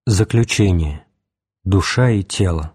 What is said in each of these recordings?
Заключение. Душа и тело.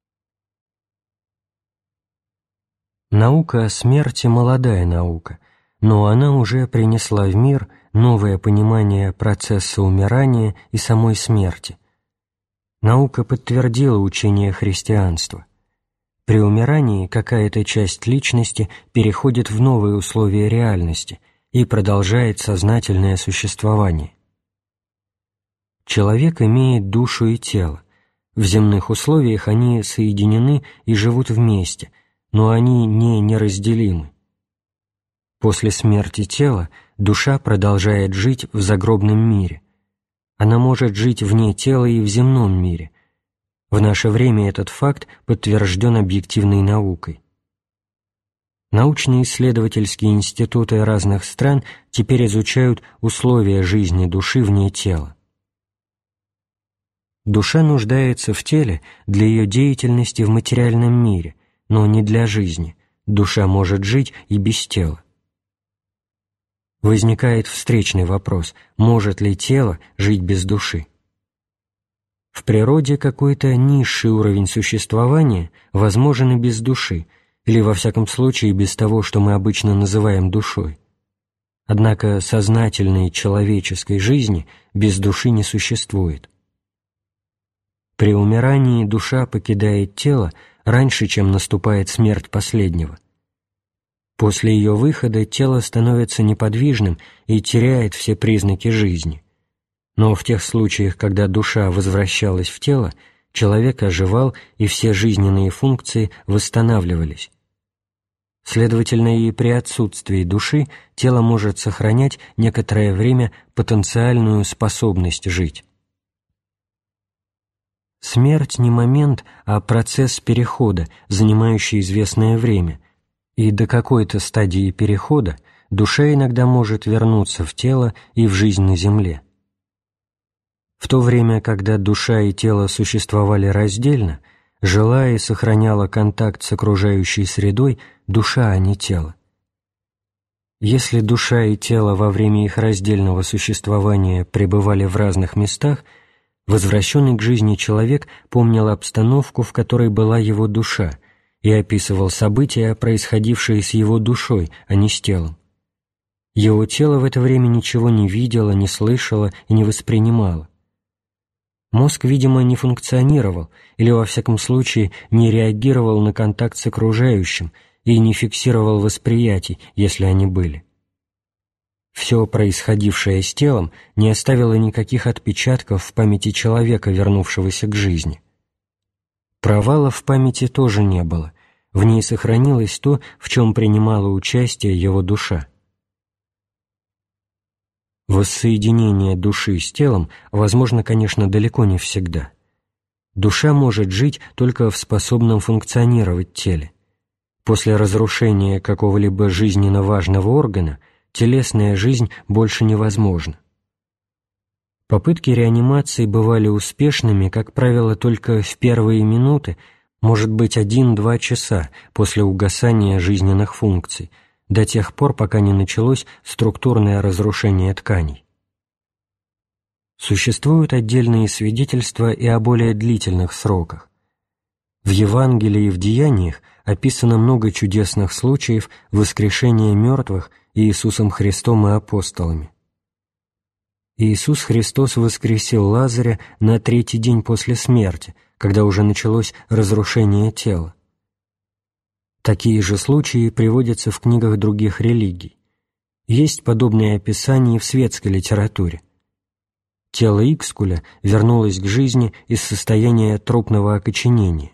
Наука о смерти – молодая наука, но она уже принесла в мир новое понимание процесса умирания и самой смерти. Наука подтвердила учение христианства. При умирании какая-то часть личности переходит в новые условия реальности и продолжает сознательное существование. Человек имеет душу и тело. В земных условиях они соединены и живут вместе, но они не неразделимы. После смерти тела душа продолжает жить в загробном мире. Она может жить вне тела и в земном мире. В наше время этот факт подтвержден объективной наукой. Научно-исследовательские институты разных стран теперь изучают условия жизни души вне тела. Душа нуждается в теле для ее деятельности в материальном мире, но не для жизни. Душа может жить и без тела. Возникает встречный вопрос: может ли тело жить без души? В природе какой-то низший уровень существования возможен и без души, или во всяком случае без того, что мы обычно называем душой. Однако сознательной человеческой жизни без души не существует. При умирании душа покидает тело раньше, чем наступает смерть последнего. После ее выхода тело становится неподвижным и теряет все признаки жизни. Но в тех случаях, когда душа возвращалась в тело, человек оживал и все жизненные функции восстанавливались. Следовательно, и при отсутствии души тело может сохранять некоторое время потенциальную способность жить. Смерть не момент, а процесс перехода, занимающий известное время, и до какой-то стадии перехода душа иногда может вернуться в тело и в жизнь на земле. В то время, когда душа и тело существовали раздельно, жила и сохраняла контакт с окружающей средой душа, а не тело. Если душа и тело во время их раздельного существования пребывали в разных местах, возвращенный к жизни человек помнил обстановку, в которой была его душа, и описывал события, происходившие с его душой, а не с телом. Его тело в это время ничего не видело, не слышало и не воспринимало. Мозг, видимо, не функционировал, или, во всяком случае, не реагировал на контакт с окружающим и не фиксировал восприятий, если они были. Все происходившее с телом не оставило никаких отпечатков в памяти человека, вернувшегося к жизни. Провалов в памяти тоже не было, в ней сохранилось то, в чем принимала участие его душа. Воссоединение души с телом возможно, конечно, далеко не всегда. Душа может жить только в способном функционировать теле. После разрушения какого-либо жизненно важного органа телесная жизнь больше невозможна. Попытки реанимации бывали успешными, как правило, только в первые минуты, может быть, 1-2 часа после угасания жизненных функций, до тех пор, пока не началось структурное разрушение тканей. Существуют отдельные свидетельства и о более длительных сроках. В Евангелии и в Деяниях описано много чудесных случаев воскрешения мертвых Иисусом Христом и апостолами. Иисус Христос воскресил Лазаря на 3-й день после смерти, когда уже началось разрушение тела. Такие же случаи приводятся в книгах других религий. Есть подобные описания и в светской литературе. Тело Икскуля вернулось к жизни из состояния трупного окоченения.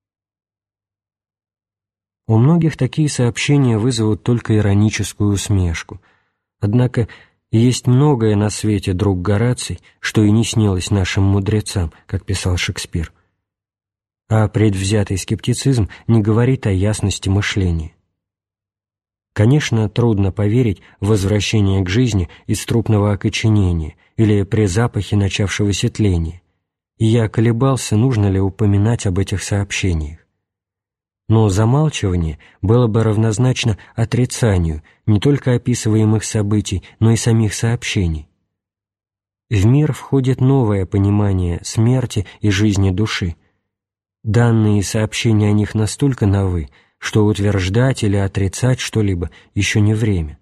У многих такие сообщения вызовут только ироническую усмешку. Однако есть многое на свете, друг Гораций, что и не снилось нашим мудрецам, как писал Шекспир. А предвзятый скептицизм не говорит о ясности мышления. Конечно, трудно поверить в возвращение к жизни из трупного окоченения или при запахе начавшегося тления, и я колебался, нужно ли упоминать об этих сообщениях. Но замалчивание было бы равнозначно отрицанию не только описываемых событий, но и самих сообщений. В мир входит новое понимание смерти и жизни души. Данные и сообщения о них настолько новы, что утверждать или отрицать что-либо еще не время.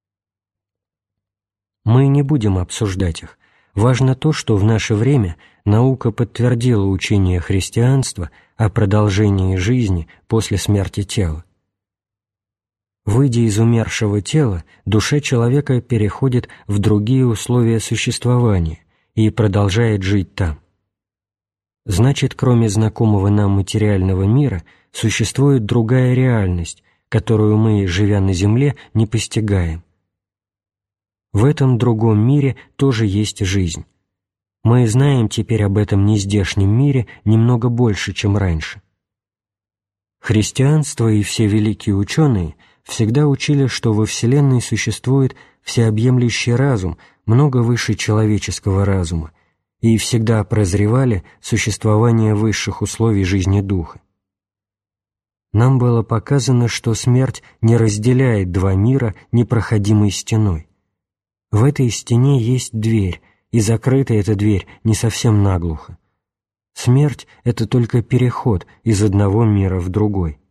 Мы не будем обсуждать их. Важно то, что в наше время наука подтвердила учение христианства о продолжении жизни после смерти тела. Выйдя из умершего тела, душа человека переходит в другие условия существования и продолжает жить там. Значит, кроме знакомого нам материального мира, существует другая реальность, которую мы, живя на земле, не постигаем. В этом другом мире тоже есть жизнь. Мы знаем теперь об этом нездешнем мире немного больше, чем раньше. Христианство и все великие ученые всегда учили, что во Вселенной существует всеобъемлющий разум, много выше человеческого разума, и всегда прозревали существование высших условий жизни духа. Нам было показано, что смерть не разделяет два мира непроходимой стеной. В этой стене есть дверь, и закрыта эта дверь не совсем наглухо. Смерть — это только переход из одного мира в другой.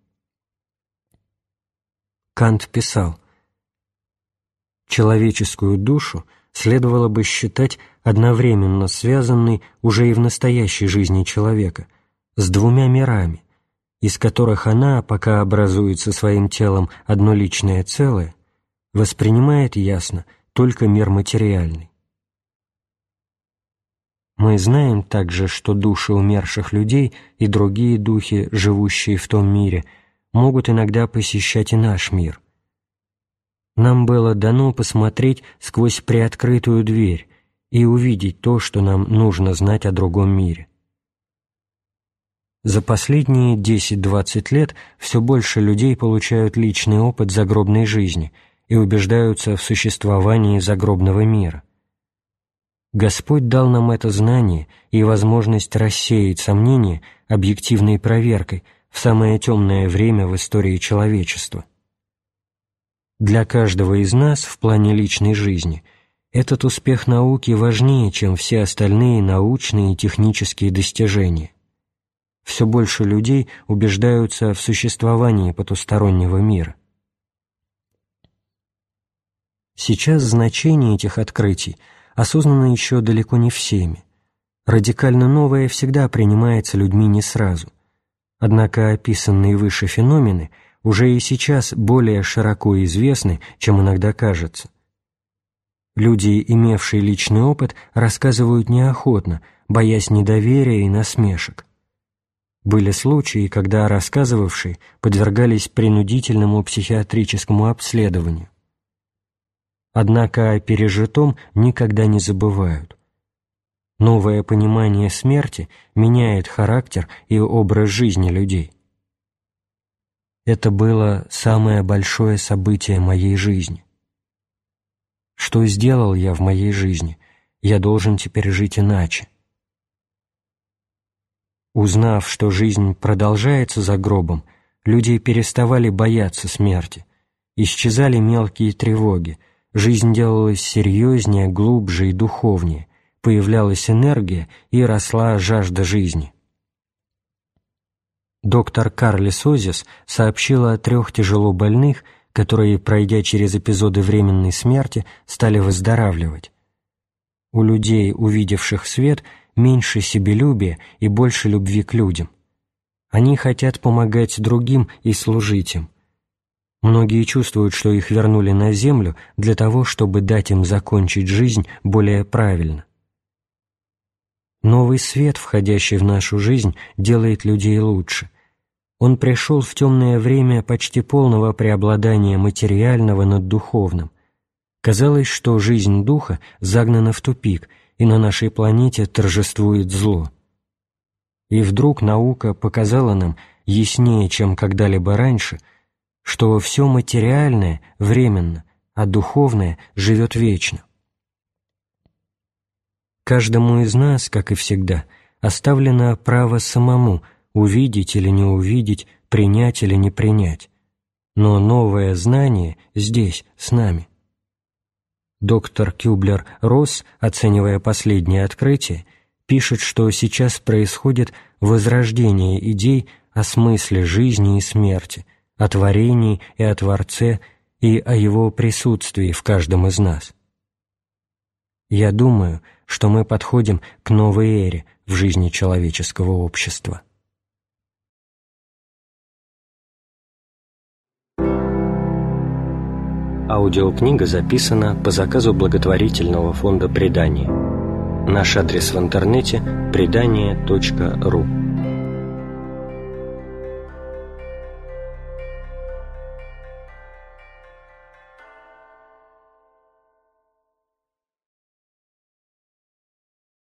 Кант писал: «Человеческую душу следовало бы считать одновременно связанной уже и в настоящей жизни человека с двумя мирами, из которых она, пока образуется своим телом одно личное целое, воспринимает ясно только мир материальный». Мы знаем также, что души умерших людей и другие духи, живущие в том мире, могут иногда посещать и наш мир. Нам было дано посмотреть сквозь приоткрытую дверь и увидеть то, что нам нужно знать о другом мире. За последние 10-20 лет все больше людей получают личный опыт загробной жизни и убеждаются в существовании загробного мира. Господь дал нам это знание и возможность рассеять сомнения объективной проверкой в самое темное время в истории человечества. Для каждого из нас в плане личной жизни этот успех науки важнее, чем все остальные научные и технические достижения. Все больше людей убеждаются в существовании потустороннего мира. Сейчас значение этих открытий осознано еще далеко не всеми. Радикально новое всегда принимается людьми не сразу. Однако описанные выше феномены уже и сейчас более широко известны, чем иногда кажется. Люди, имевшие личный опыт, рассказывают неохотно, боясь недоверия и насмешек. Были случаи, когда рассказывавшие подвергались принудительному психиатрическому обследованию. Однако о пережитом никогда не забывают. Новое понимание смерти меняет характер и образ жизни людей. Это было самое большое событие моей жизни. Что сделал я в моей жизни? Я должен теперь жить иначе. Узнав, что жизнь продолжается за гробом, люди переставали бояться смерти, исчезали мелкие тревоги, жизнь делалась серьезнее, глубже и духовнее, появлялась энергия и росла жажда жизни. Доктор Карлис Озис сообщила о 3 тяжело больных, которые, пройдя через эпизоды временной смерти, стали выздоравливать. У людей, увидевших свет, меньше себелюбия и больше любви к людям. Они хотят помогать другим и служить им. Многие чувствуют, что их вернули на землю для того, чтобы дать им закончить жизнь более правильно. Новый свет, входящий в нашу жизнь, делает людей лучше. Он пришел в темное время почти полного преобладания материального над духовным. Казалось, что жизнь духа загнана в тупик, и на нашей планете торжествует зло. И вдруг наука показала нам яснее, чем когда-либо раньше, что все материальное временно, а духовное живет вечно. Каждому из нас, как и всегда, оставлено право самому увидеть или не увидеть, принять или не принять. Но новое знание здесь, с нами. Доктор Кюблер-Росс, оценивая последние открытия, пишет, что сейчас происходит возрождение идей о смысле жизни и смерти, о творении и о Творце, и о Его присутствии в каждом из нас. Я думаю, что мы подходим к новой эре в жизни человеческого общества. Аудиокнига записана по заказу благотворительного фонда «Предание». Наш адрес в интернете – предание.ру.